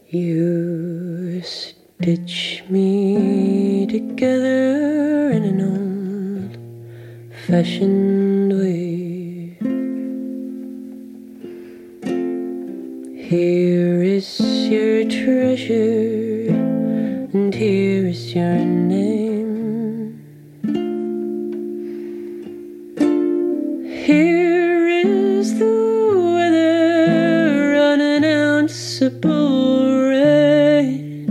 You stitch me together in an old-fashioned way. Here is your treasure, and here is your name. Here is the weather, unannounceable rain.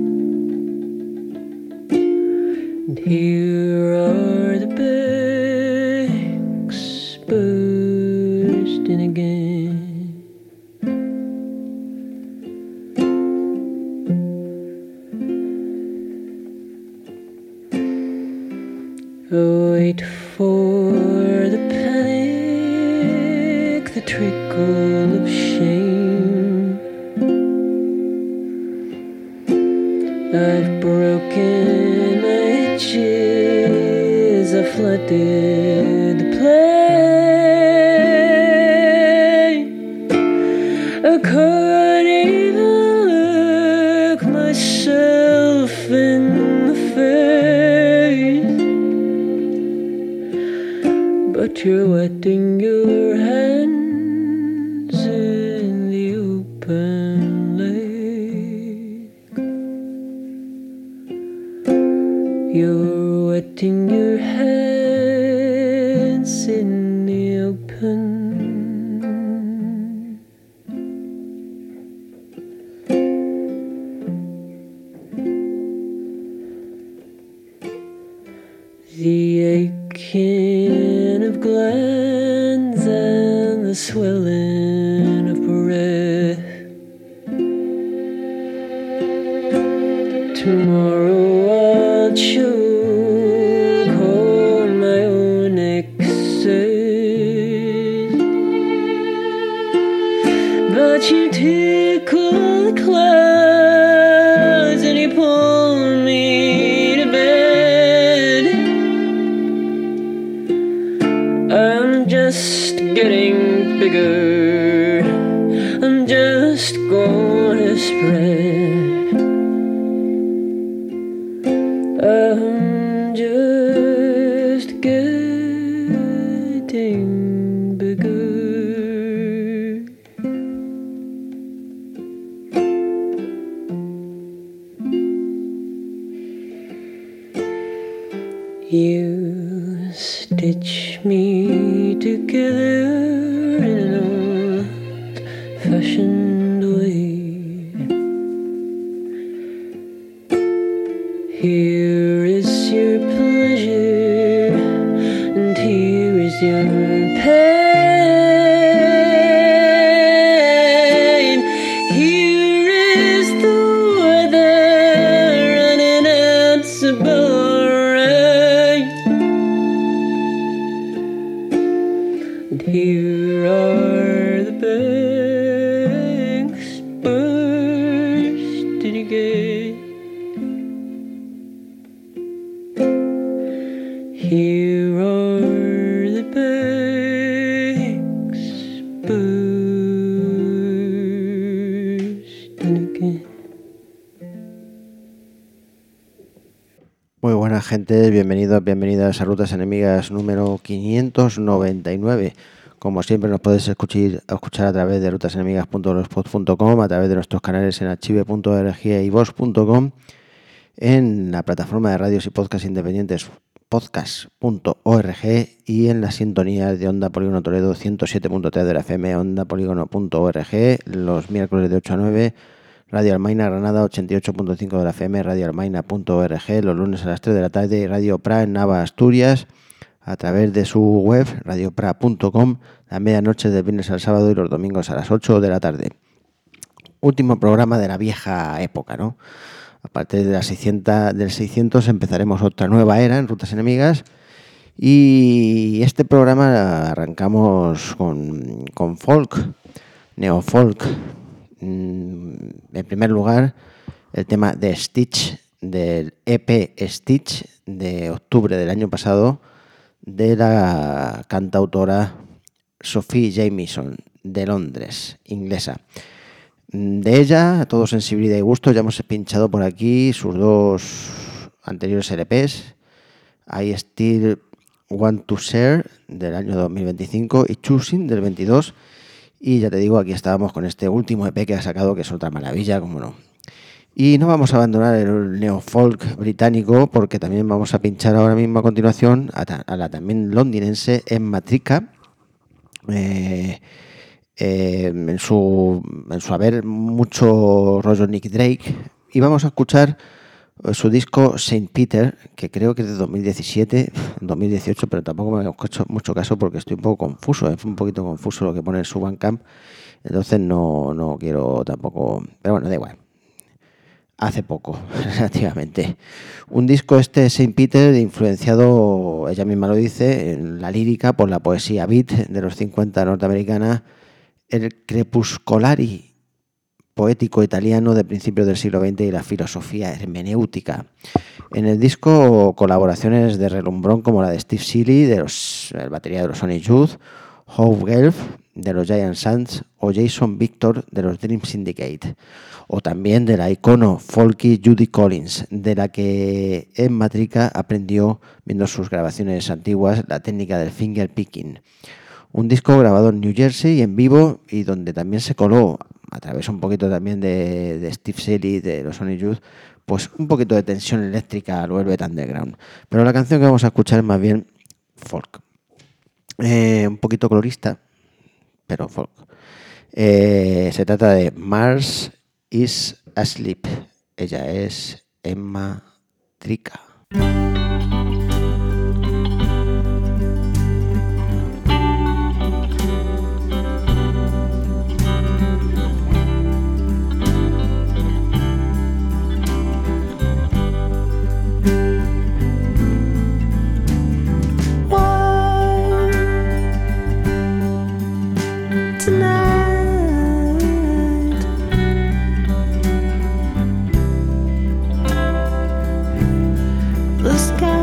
And here are the banks bursting again. Wait for the panic, the trickle of shame. I've broken my edges, I've flooded the plain. I can't even look myself in the face. But you're wetting your hands in the open lake. You're wetting your hands in the open. The aching of glands and the swelling of breath. Tomorrow I'll choke on my own excess. But you tickle the clouds and you pull me to bed. I'm just getting bigger, I'm just gonna spread. I'm just getting bigger. You stitch me together in an old-fashioned way. Here is your pleasure, and here is your pain. Here is the weather, unannounceable rain. And here are the banks bursting again. Here are the banks bursting again. Muy buena gente, bienvenidas a Rutas Enemigas número 599. Como siempre nos podéis escuchar a través de rutasenemigas.blogspot.com, a través de nuestros canales en archive.org y voz.com, en la plataforma de radios y podcast independientes podcast.org y en la sintonía de Onda Polígono Toledo 107.3 de la FM, ondapolígono.org, los miércoles de 8 a 9, Radio Almaina Granada 88.5 de la FM, radioalmaina.org, los lunes a las 3 de la tarde, y Radio Pra en Nava, Asturias, a través de su web, radiopra.com, la medianoche del viernes al sábado y los domingos a las 8 de la tarde. Último programa de la vieja época, ¿no? A partir de del 600 empezaremos otra nueva era en Rutas Enemigas y este programa arrancamos con folk, neofolk. En primer lugar, el tema de Stitch, del EP Stitch de octubre del año pasado, de la cantautora Sophie Jamieson, de Londres, inglesa. De ella, a todo sensibilidad y gusto, ya hemos pinchado por aquí sus dos anteriores LPs, I Still Want to Share del año 2025 y Choosing del 22. Y ya te digo, aquí estábamos con este último EP que ha sacado, que es otra maravilla, como no. Y no vamos a abandonar el neofolk británico, porque también vamos a pinchar ahora mismo a continuación a la también londinense Emma Trika. En su haber mucho rollo Nick Drake, y vamos a escuchar su disco Saint Peter, que creo que es de 2017, 2018, pero tampoco me he hecho mucho caso porque estoy un poco confuso, es un poquito confuso lo que pone en su Bandcamp, entonces no quiero tampoco, pero bueno, da igual. Hace poco, relativamente. Un disco Saint Peter, influenciado, ella misma lo dice, en la lírica por la poesía beat de los 50 norteamericana, el crepuscolari poético italiano de principios del siglo XX y la filosofía hermenéutica. En el disco, colaboraciones de relumbrón como la de Steve Seeley, el batería de los Sonic Youth, Hope Gelf, de los Giant Sons, o Jason Victor, de los Dream Syndicate, o también de la icono folky Judy Collins, de la que Emma Trika aprendió, viendo sus grabaciones antiguas, la técnica del finger picking. Un disco grabado en New Jersey en vivo, y donde también se coló, a través un poquito también de Steve Seeley, de los Sonic Youth, pues un poquito de tensión eléctrica al Velvet Underground. Pero la canción que vamos a escuchar es más bien folk. Un poquito colorista, pero folk. Se trata de Mars is Asleep. Ella es Emma Trika. The sky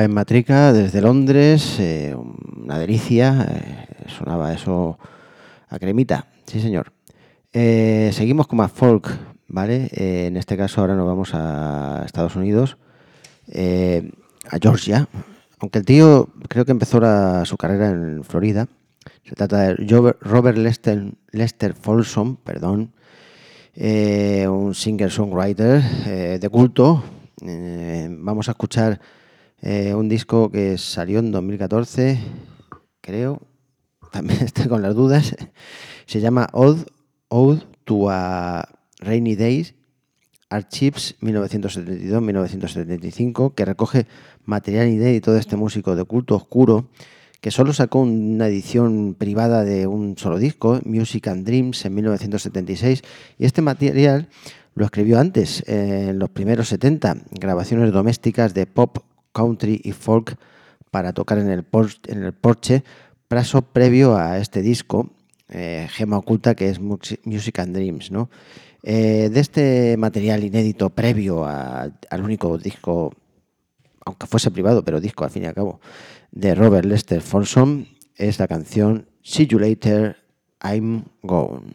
en Matrica desde Londres, una delicia, sonaba eso a cremita, sí señor. Seguimos con más folk, ¿vale? En este caso ahora nos vamos a Estados Unidos, a Georgia, aunque el tío creo que empezó su carrera en Florida. Se trata de Robert Lester Folsom, perdón, un singer-songwriter de culto. Vamos a escuchar un disco que salió en 2014, creo, también estoy con las dudas. Se llama Ode to a Rainy Day, Archives 1972-1975, que recoge material inédito de este músico de culto oscuro, que solo sacó una edición privada de un solo disco, Music and Dreams, en 1976, y este material lo escribió antes, en los primeros 70, grabaciones domésticas de pop, country y folk para tocar en el porche, paso previo a este disco, gema oculta, que es Music and Dreams, ¿no? De este material inédito previo al único disco, aunque fuese privado, pero disco al fin y al cabo, de Robert Lester Folsom, es la canción See You Later, I'm Gone.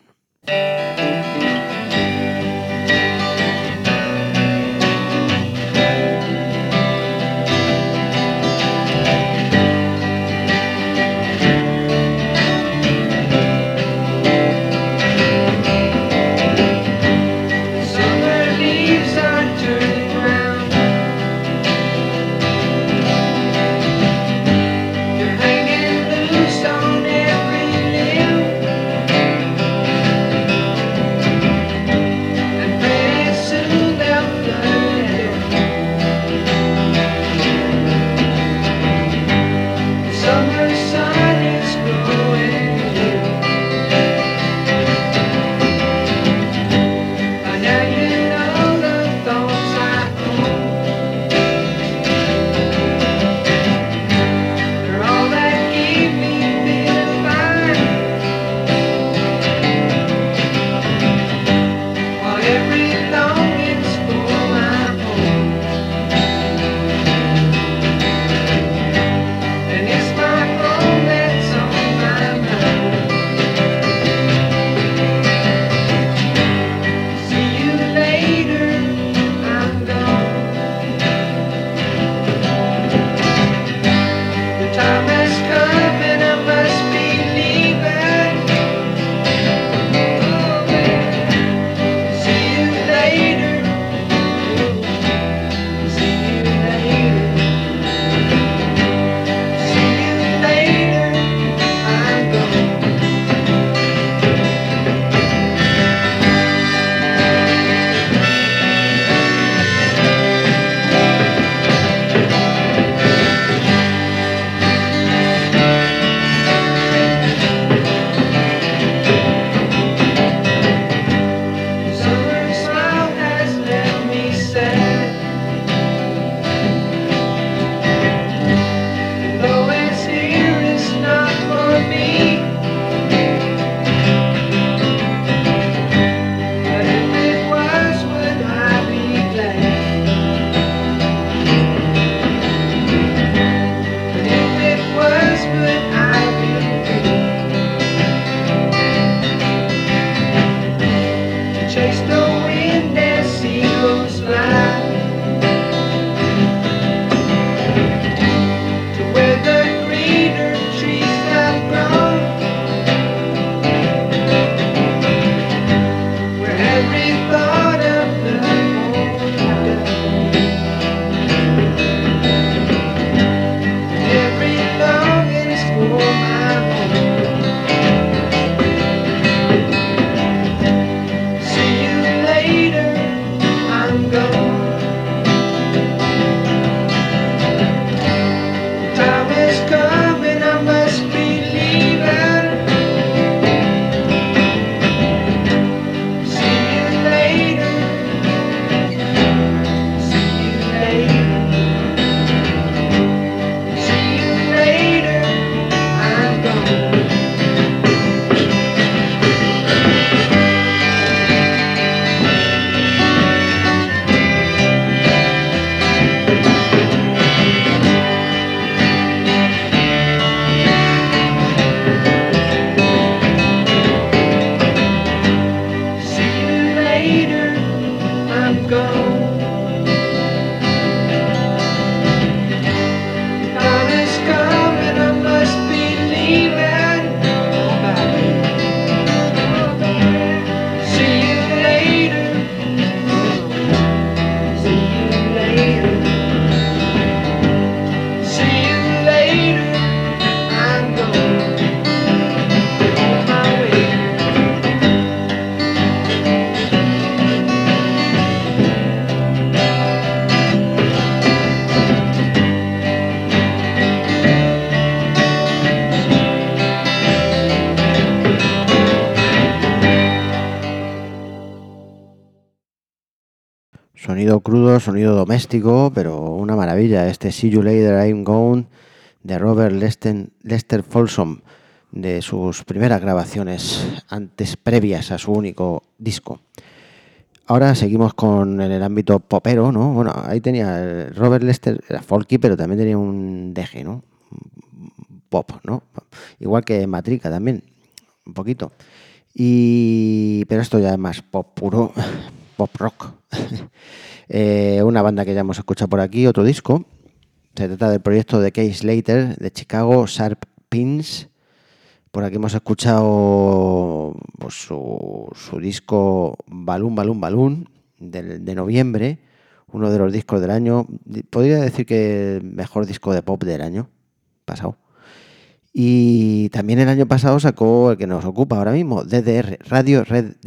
sonido crudo, sonido doméstico, pero una maravilla. Este See You Later, I'm Gone de Robert Lester Folsom, de sus primeras grabaciones previas a su único disco. Ahora seguimos con el ámbito popero, ¿no? Bueno, ahí tenía Robert Lester, era folky, pero también tenía un deje, ¿no? Pop, ¿no? Igual que Matrica también, un poquito. Pero esto ya es más pop puro, pop rock. Una banda que ya hemos escuchado por aquí, otro disco. Se trata del proyecto de Keith Slater de Chicago, Sharp Pins. Por aquí hemos escuchado pues, su disco Balloon Balloon Balloon de noviembre, uno de los discos del año. Podría decir que el mejor disco de pop del año pasado. Y también el año pasado sacó el que nos ocupa ahora mismo, Radio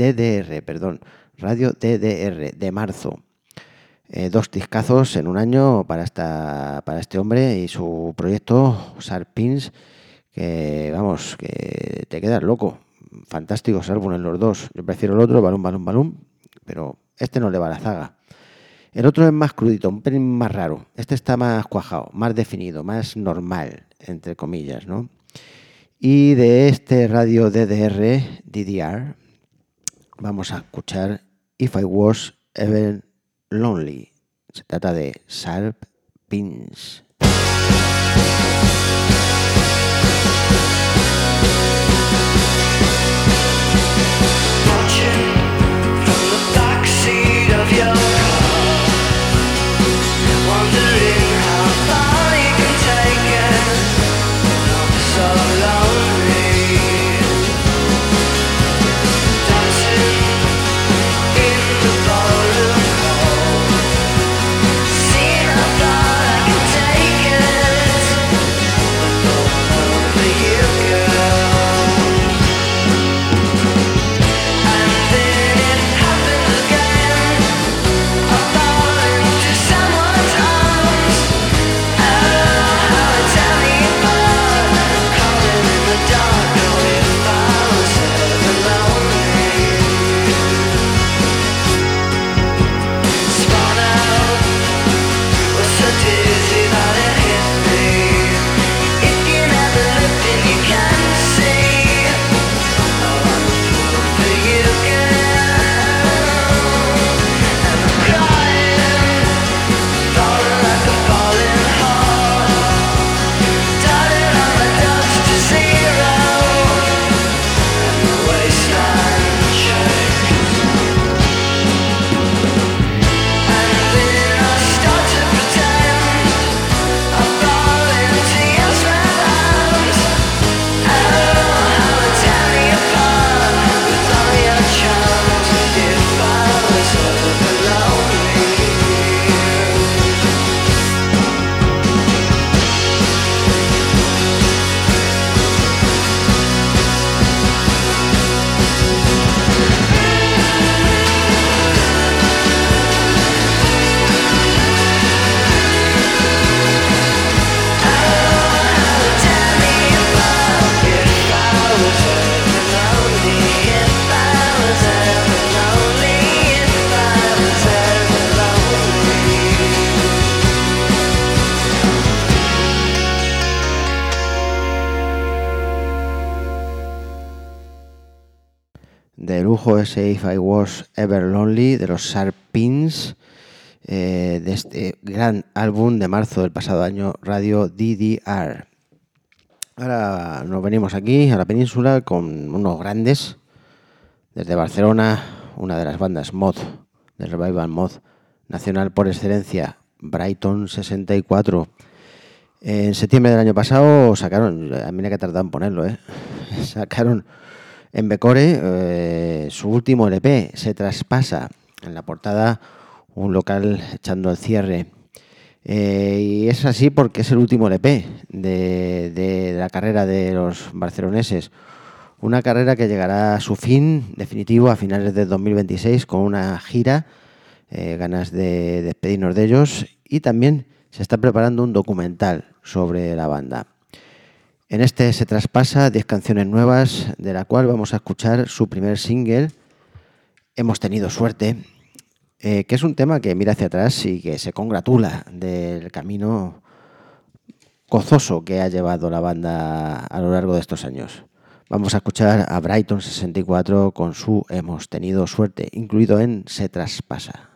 DDR de marzo. 2 discazos en un año para este hombre y su proyecto Sharp Pins, que vamos, que te quedas loco. Fantásticos álbumes los dos. Yo prefiero el otro, Balloon Balloon Balloon, pero este no le va a la zaga. El otro es más crudito, un pelín más raro. Este está más cuajado, más definido, más normal, entre comillas, ¿no? Y de este radio DDR, vamos a escuchar If I Was Ever Lonely. Se trata de Sharp Pins. De lujo ese If I Was Ever Lonely de los Sharp Pins, de este gran álbum de marzo del pasado año, Radio DDR. Ahora nos venimos aquí a la península con unos grandes. Desde Barcelona, una de las bandas mod, de Revival Mod nacional por excelencia, Brighton 64. En septiembre del año pasado sacaron, mira que tardan en ponerlo, sacaron en Becore su último LP, Se Traspasa. En la portada un local echando el cierre. Y es así porque es el último LP de la carrera de los barceloneses. Una carrera que llegará a su fin definitivo a finales de 2026 con una gira, ganas de despedirnos de ellos, y también se está preparando un documental sobre la banda. En este Se Traspasa 10 canciones nuevas, de la cual vamos a escuchar su primer single, Hemos tenido suerte, que es un tema que mira hacia atrás y que se congratula del camino gozoso que ha llevado la banda a lo largo de estos años. Vamos a escuchar a Brighton 64 con su Hemos tenido suerte, incluido en Se traspasa.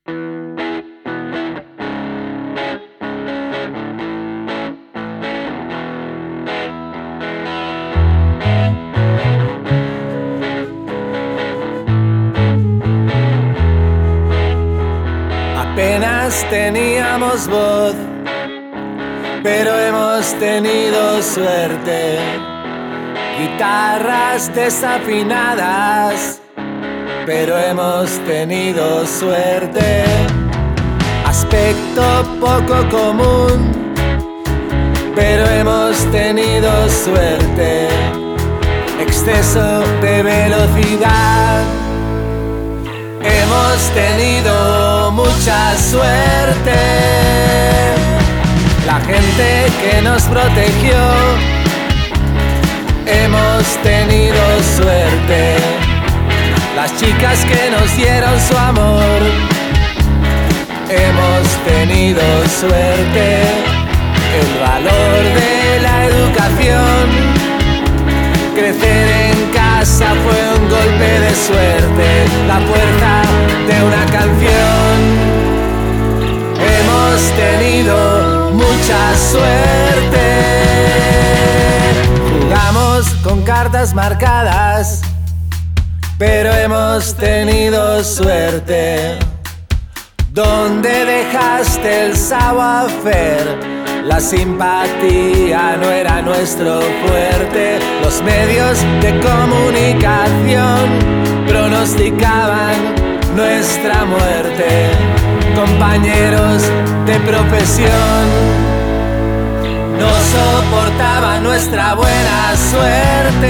Apenas teníamos voz, pero hemos tenido suerte. Guitarras desafinadas, pero hemos tenido suerte. Aspecto poco común, pero hemos tenido suerte. Exceso de velocidad, hemos tenido mucha suerte. La gente que nos protegió, hemos tenido suerte. Las chicas que nos dieron su amor, hemos tenido suerte. El valor de la educación, crecer en casa fue un golpe de suerte. La fuerza de una canción, hemos tenido mucha suerte. Jugamos con cartas marcadas, pero hemos tenido suerte. ¿Dónde dejaste el savoir-faire? La simpatía no era nuestro fuerte. Los medios de comunicación pronosticaban nuestra muerte. Compañeros de profesión no soportaban nuestra buena suerte.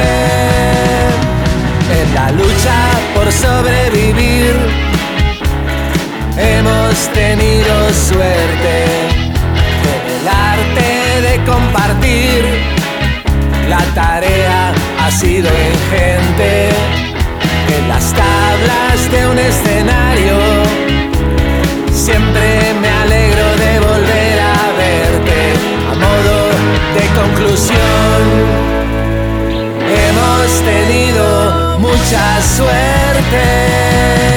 En la lucha por sobrevivir, hemos tenido suerte. En el arte de compartir, la tarea ha sido ingente. En las tablas de un escenario, siempre me alegro de volver a verte. A modo de conclusión, hemos tenido mucha suerte.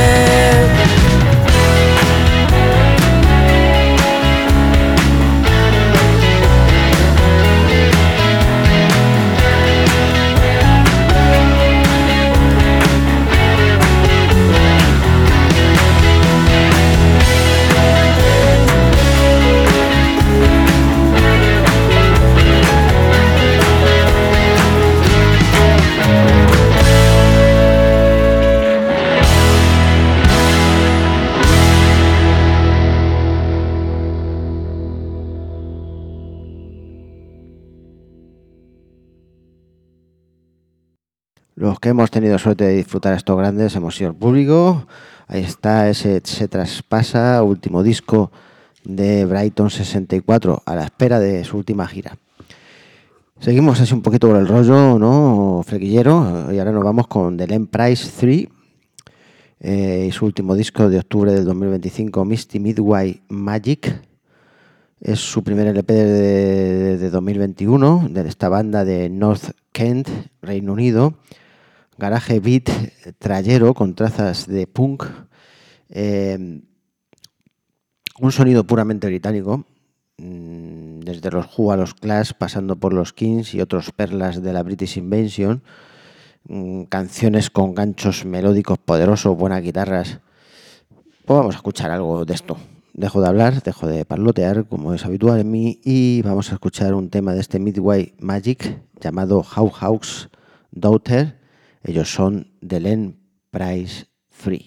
Los que hemos tenido suerte de disfrutar estos grandes hemos sido el público. Ahí está ese Se traspasa, último disco de Brighton 64, a la espera de su última gira. Seguimos así un poquito por el rollo, ¿no? Frequillero, y ahora nos vamos con The Len Price 3 y su último disco de octubre del 2025, Misty Midway Magic. Es su primer LP de 2021 de esta banda de North Kent, Reino Unido. Garage beat trayero con trazas de punk, un sonido puramente británico, desde los Who a los Clash, pasando por los Kings y otros perlas de la British Invasion, canciones con ganchos melódicos poderosos, buenas guitarras. Pues vamos a escuchar algo de esto. Dejo de hablar, dejo de parlotear, como es habitual en mí, y vamos a escuchar un tema de este Midway Magic llamado How Hawk's Daughter. Ellos son The Len Price 3.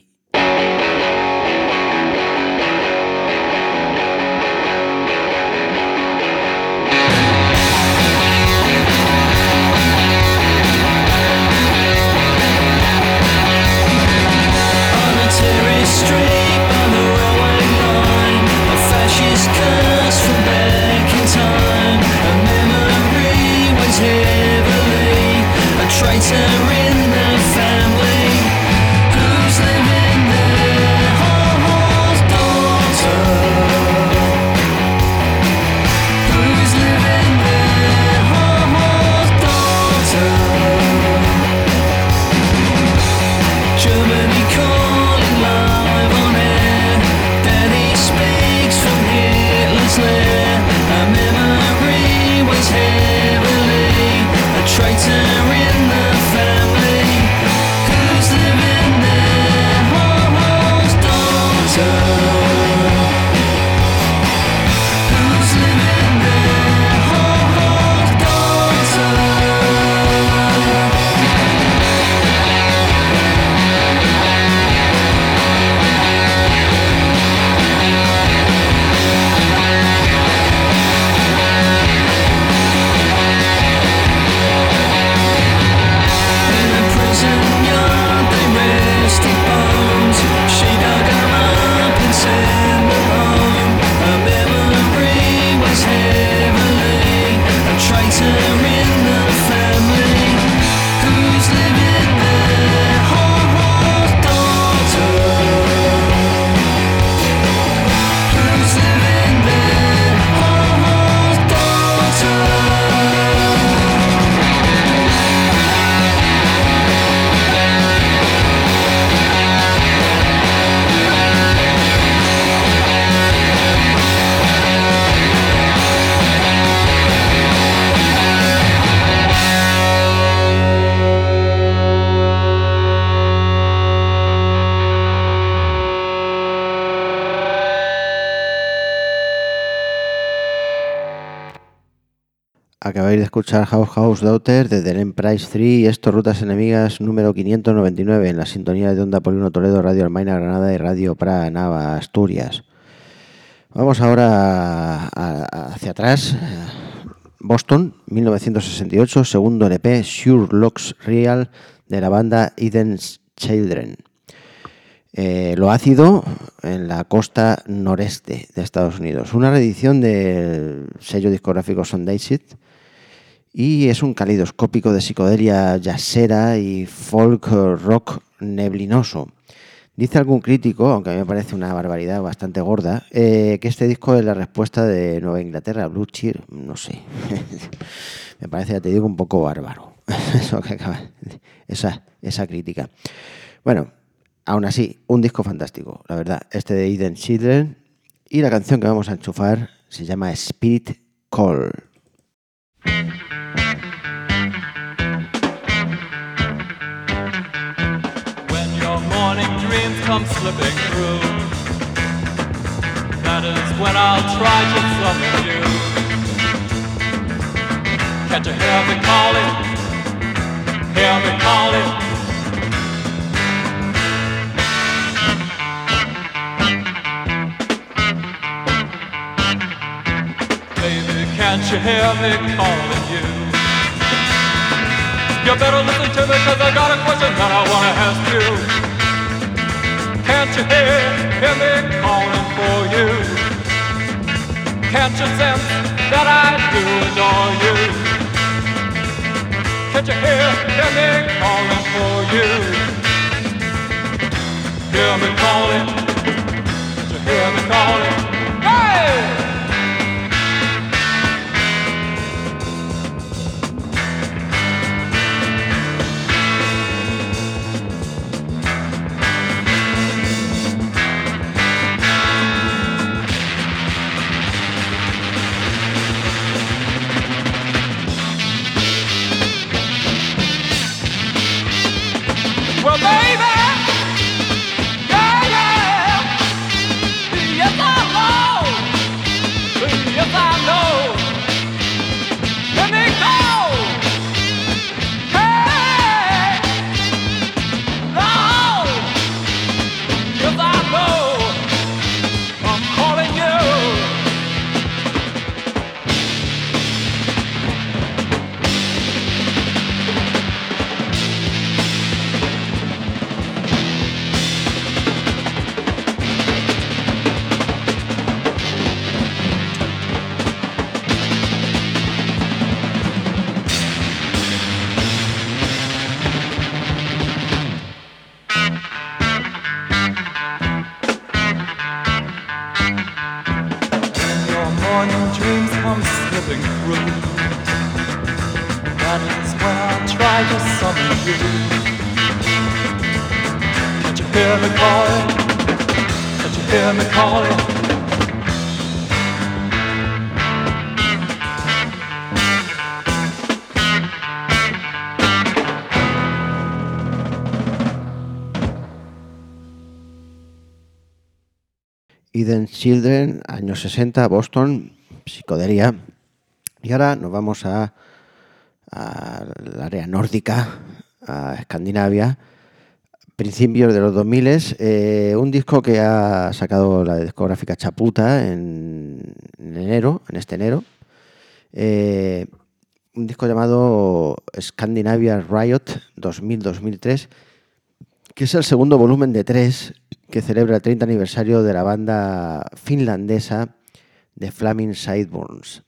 Traitor in the family, who's living there? Acabáis de escuchar House Daughter de The Emprise 3 y esto Rutas Enemigas número 599 en la sintonía de Onda Polígono Toledo, Radio Almaina Granada y Radio Pra Nava Asturias. Vamos ahora hacia atrás. Boston, 1968, segundo LP, Sure Looks Real, de la banda Eden's Children. Lo ácido en la costa noreste de Estados Unidos. Una reedición del sello discográfico Sundayside y es un calidoscópico de psicodelia jazzera y folk rock neblinoso. Dice algún crítico, aunque a mí me parece una barbaridad bastante gorda, que este disco es la respuesta de Nueva Inglaterra, Blue Cheer, no sé. Me parece, ya te digo, un poco bárbaro esa crítica. Bueno, aún así, un disco fantástico, la verdad. Este de Eden's Children y la canción que vamos a enchufar se llama Spirit Call. Morning dreams come slipping through. That is when I'll try to summon you. Can't you hear me calling? Hear me calling? Baby, can't you hear me calling you? You better listen to me, 'cause I got a question that I wanna ask you. Can't you hear me calling for you? Can't you sense that I do adore you? Can't you hear me calling for you? Hear me calling? Can't you hear me calling? Hey! Well, baby, yeah, yeah, yes I know, yes I know, let me go, hey, no, yes I know, I'm calling you. Hear me calling? Can't you hear me calling? Eden's Children, años 60, Boston, psicodelia. Y ahora nos vamos al área nórdica, a Escandinavia, principios de los 2000, un disco que ha sacado la discográfica Chaputa en este enero, un disco llamado Scandinavia Riot 2000-2003, que es el segundo volumen de 3 que celebra el 30 aniversario de la banda finlandesa The Flaming Sideburns.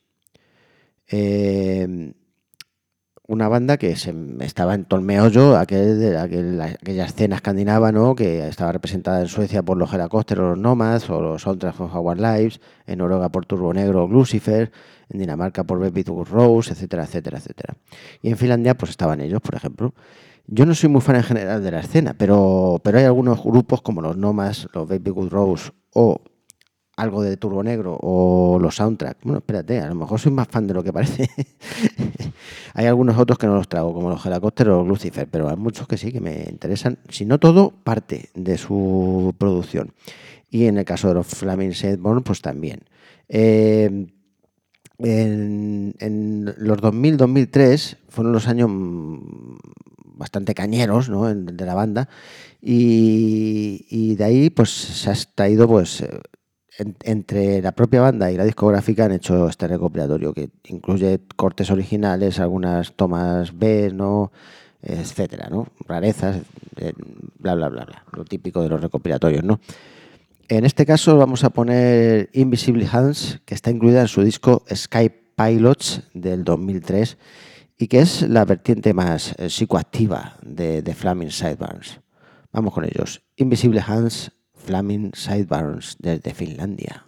Una banda que estaba en todo el meollo, aquella escena escandinava, ¿no?, que estaba representada en Suecia por los Hellacopters, los Nomads o los Soundtracks of Our Lives, en Noruega por Turbo Negro o Lucifer, en Dinamarca por Baby Good Rose, etcétera, etcétera, etcétera. Y en Finlandia pues estaban ellos, por ejemplo. Yo no soy muy fan en general de la escena, pero hay algunos grupos como los Nomads, los Baby Good Rose o algo de Turbo Negro o los Soundtracks. Bueno, espérate, a lo mejor soy más fan de lo que parece. Hay algunos otros que no los trago, como los Hellacopters o los Lucifer, pero hay muchos que sí, que me interesan, si no todo, parte de su producción. Y en el caso de los Flaming Sideburns, pues también. En los 2000-2003 fueron los años bastante cañeros, ¿no? de la banda, y de ahí pues se ha extraído pues entre la propia banda y la discográfica han hecho este recopilatorio que incluye cortes originales, algunas tomas B, ¿no? Etcétera, ¿no? Rarezas, bla, bla, bla, bla, lo típico de los recopilatorios, ¿no? En este caso vamos a poner Invisible Hands, que está incluida en su disco Sky Pilots del 2003 y que es la vertiente más psicoactiva de Flaming Sideburns. Vamos con ellos. Invisible Hands, Flaming Sideburns desde Finlandia.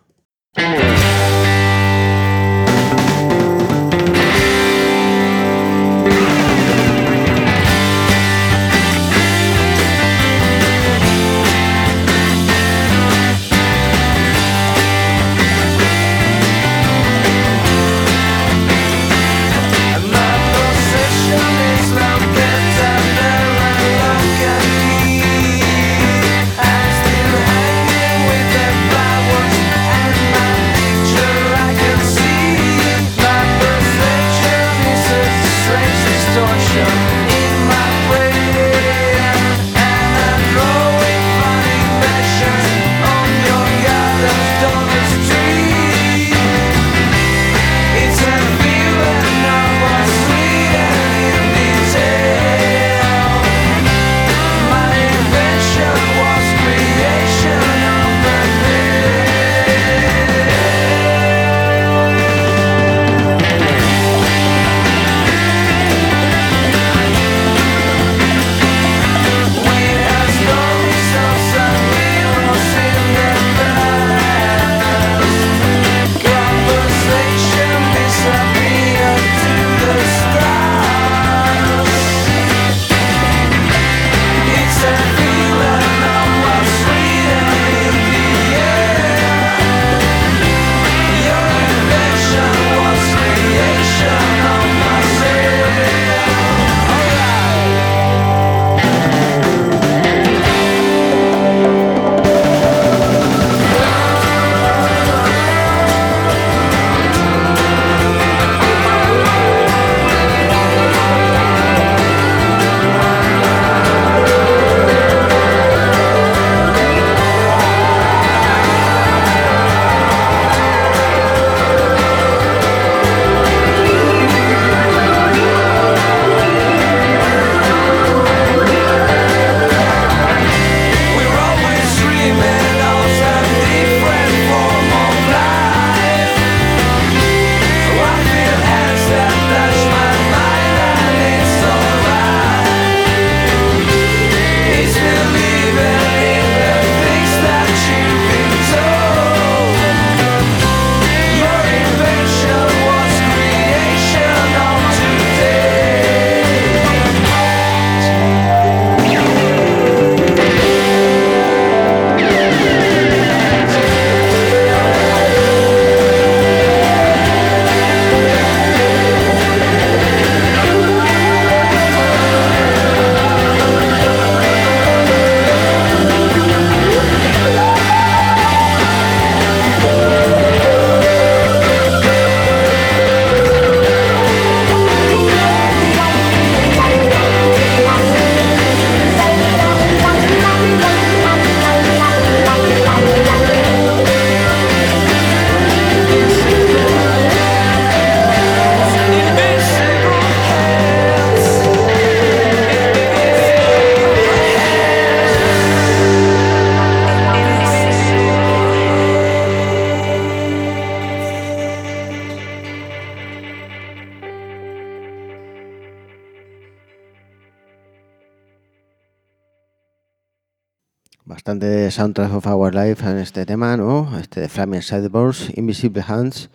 Bastante Soundtrack of Our Life en este tema, ¿no? Este de Flaming Sideburns, Invisible Hands.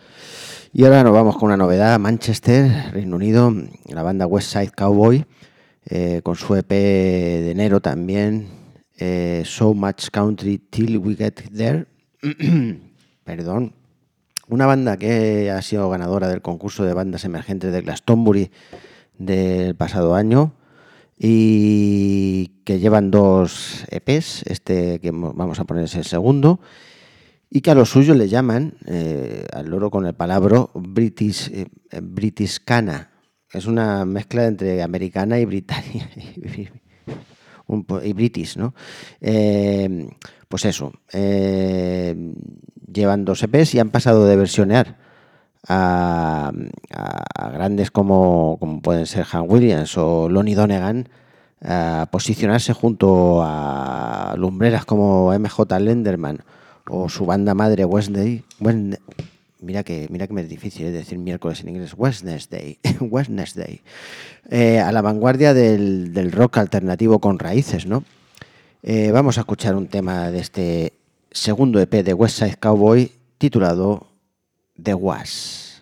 Y ahora nos vamos con una novedad, Manchester, Reino Unido, la banda West Side Cowboy, con su EP de enero también, So Much Country Till We Get There. Perdón. Una banda que ha sido ganadora del concurso de bandas emergentes de Glastonbury del pasado año y que llevan 2 EPs, este que vamos a poner es el segundo, y que a los suyos le llaman, al loro con el palabra, Britiscana. Es una mezcla entre americana y británica. Y british, ¿no? Pues eso, llevan 2 EPs y han pasado de versionear a grandes como pueden ser Han Williams o Lonnie Donegan, a posicionarse junto a lumbreras como MJ Lenderman o su banda madre Wednesday. Mira que me es difícil decir miércoles en inglés. Wednesday. A la vanguardia del rock alternativo con raíces, ¿no? Vamos a escuchar un tema de este segundo EP de West Side Cowboy titulado The Was.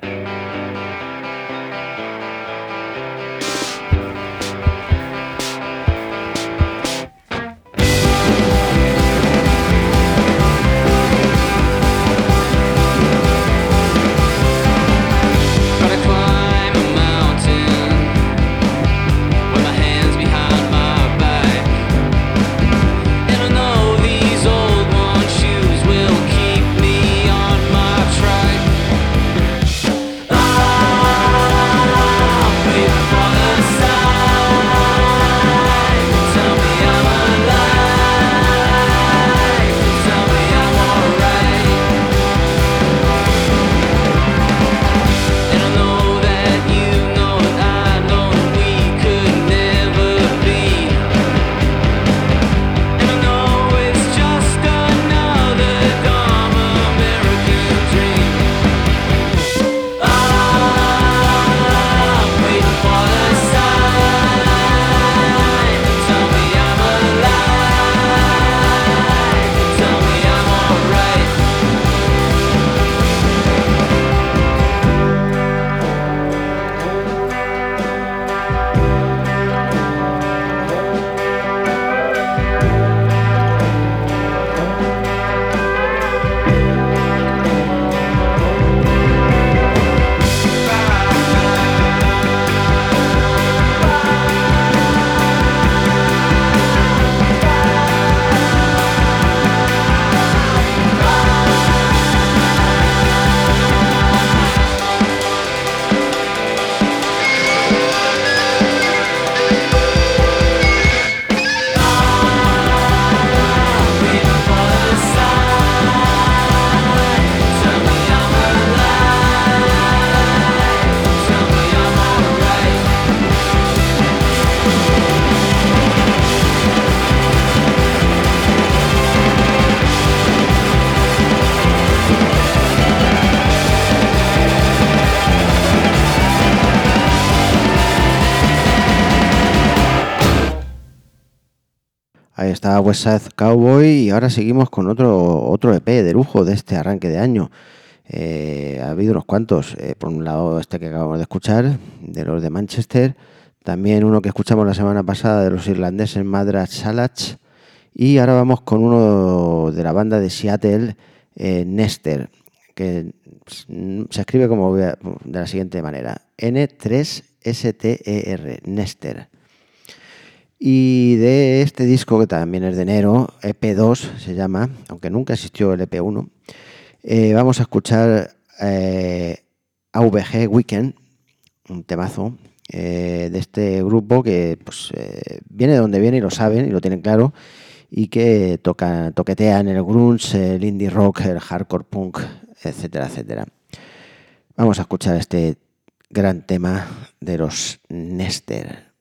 Ahí está West Side Cowboy y ahora seguimos con otro EP de lujo de este arranque de año. Ha habido unos cuantos. Por un lado este que acabamos de escuchar, de los de Manchester. También uno que escuchamos la semana pasada de los irlandeses Madras Salach. Y ahora vamos con uno de la banda de Seattle, Nester, que se escribe de la siguiente manera. N3STER, Nester. Y de este disco, que también es de enero, EP2 se llama, aunque nunca existió el EP1, vamos a escuchar AVG Weekend, un temazo de este grupo que pues, viene de donde viene y lo saben y lo tienen claro, y que toquetean el grunge, el indie rock, el hardcore punk, etcétera, etcétera. Vamos a escuchar este gran tema de los Nester.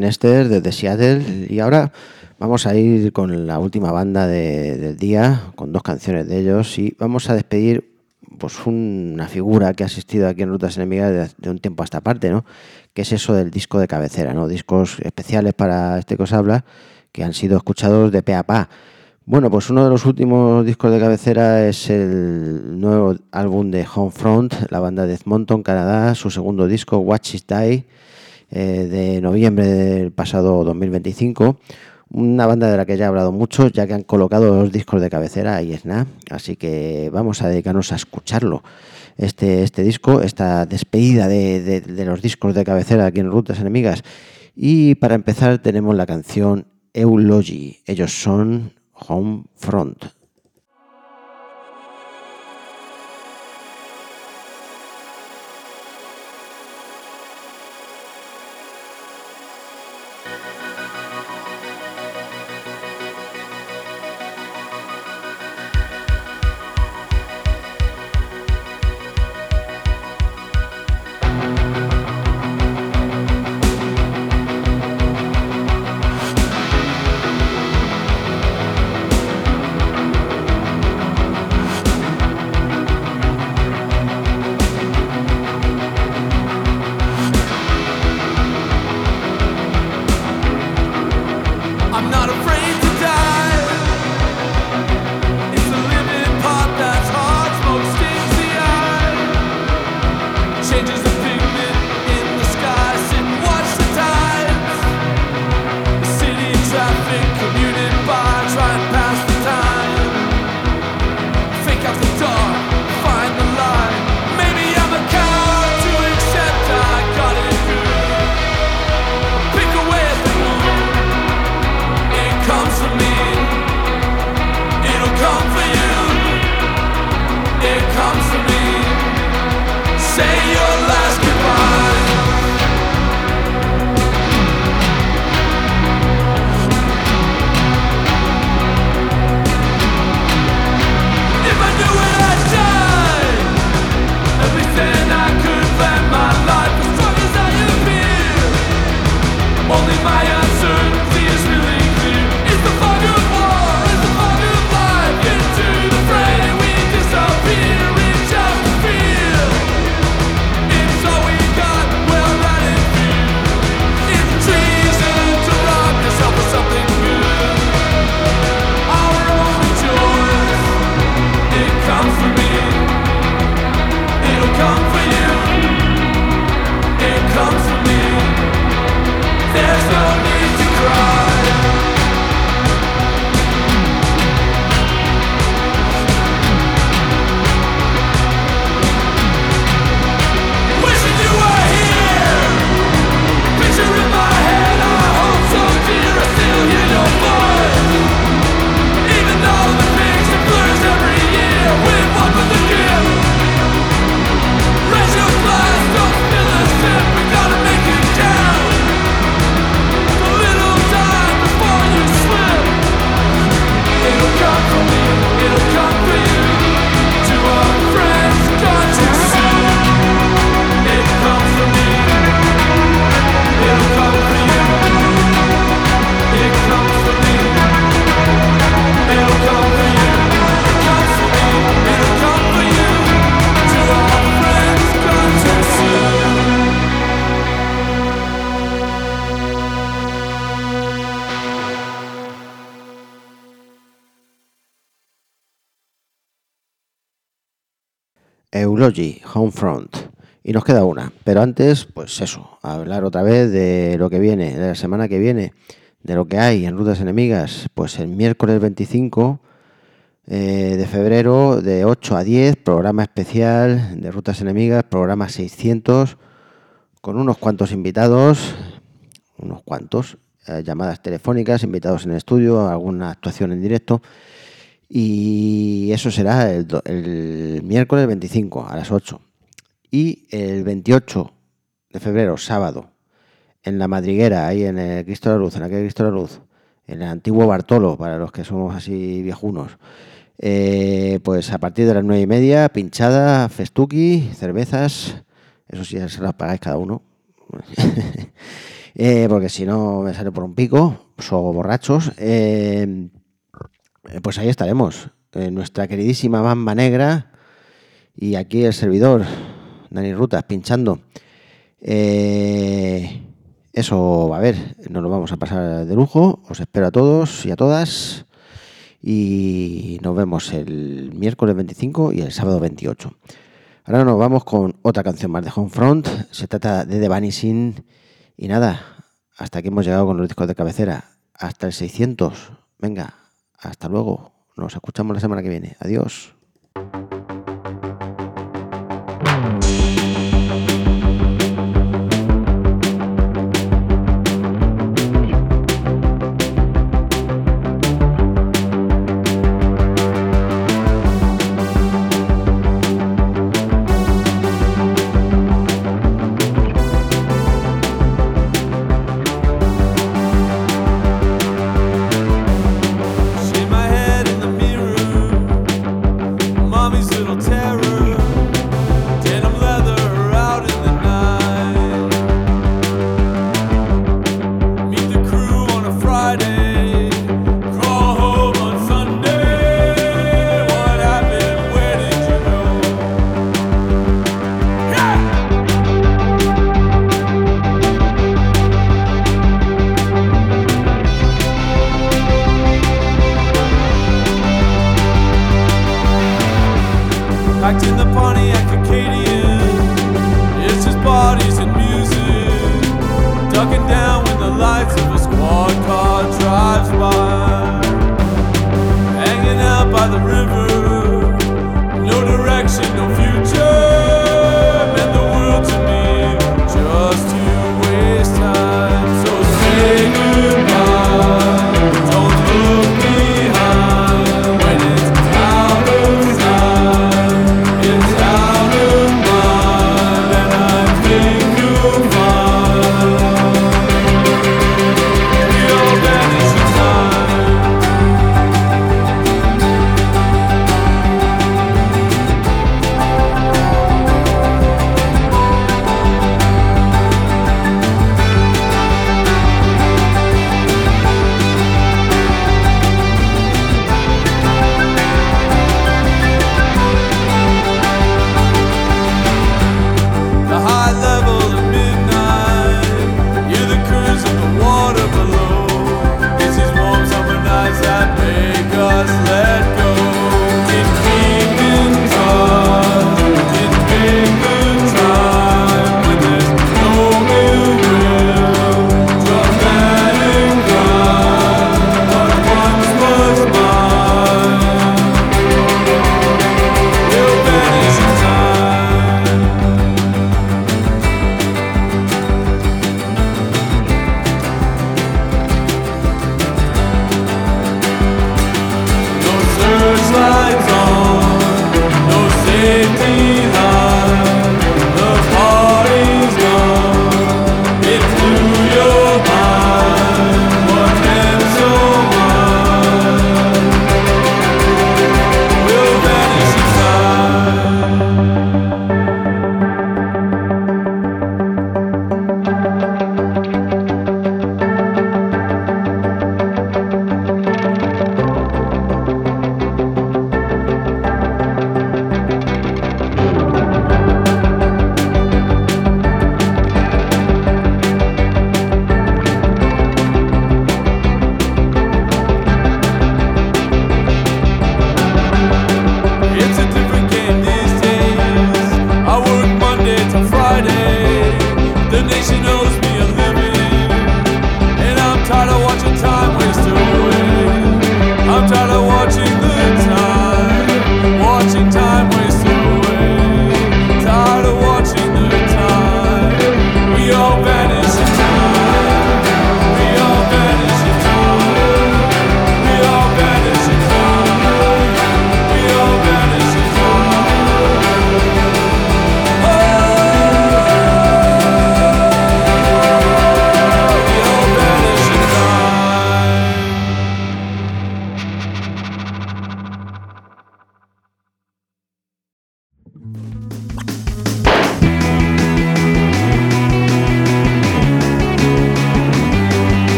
Nester desde Seattle, y ahora vamos a ir con la última banda del día, con 2 canciones de ellos, y vamos a despedir pues una figura que ha asistido aquí en Rutas Enemigas de un tiempo a esta parte, ¿no? Que es eso del disco de cabecera, ¿no? Discos especiales para este que os habla, que han sido escuchados de pe a pa. Bueno, pues uno de los últimos discos de cabecera es el nuevo álbum de Homefront, la banda de Edmonton, Canadá, su segundo disco, Watch It Die, de noviembre del pasado 2025. Una banda de la que ya he hablado mucho, ya que han colocado 2 discos de cabecera, ahí es nada. Así que vamos a dedicarnos a escucharlo. Este disco, esta despedida de los discos de cabecera aquí en Rutas Enemigas. Y para empezar tenemos la canción Eulogy. Ellos son Homefront. Eulogy, Homefront. Y nos queda una, pero antes, pues eso, hablar otra vez de lo que viene, de la semana que viene, de lo que hay en Rutas Enemigas. Pues el miércoles 25 de febrero, de 8 a 10, programa especial de Rutas Enemigas, programa 600, con unos cuantos invitados, llamadas telefónicas, invitados en el estudio, alguna actuación en directo. Y eso será el miércoles 25 a las 8. Y el 28 de febrero, sábado, en la Madriguera, ahí en el Cristo de la Luz, en aquel Cristo de la Luz, en el antiguo Bartolo, para los que somos así viejunos. Pues a partir de las 9:30, pinchada, festuqui, cervezas, eso sí, se las pagáis cada uno. porque si no me sale por un pico, somos borrachos. Pues ahí estaremos, nuestra queridísima Bamba Negra y aquí el servidor, Dani Rutas, pinchando. Eso va a haber, nos lo vamos a pasar de lujo, os espero a todos y a todas y nos vemos el miércoles 25 y el sábado 28. Ahora nos vamos con otra canción más de Homefront, se trata de The Vanishing y nada, hasta aquí hemos llegado con los discos de cabecera, hasta el 600, venga, hasta luego, nos escuchamos la semana que viene, adiós.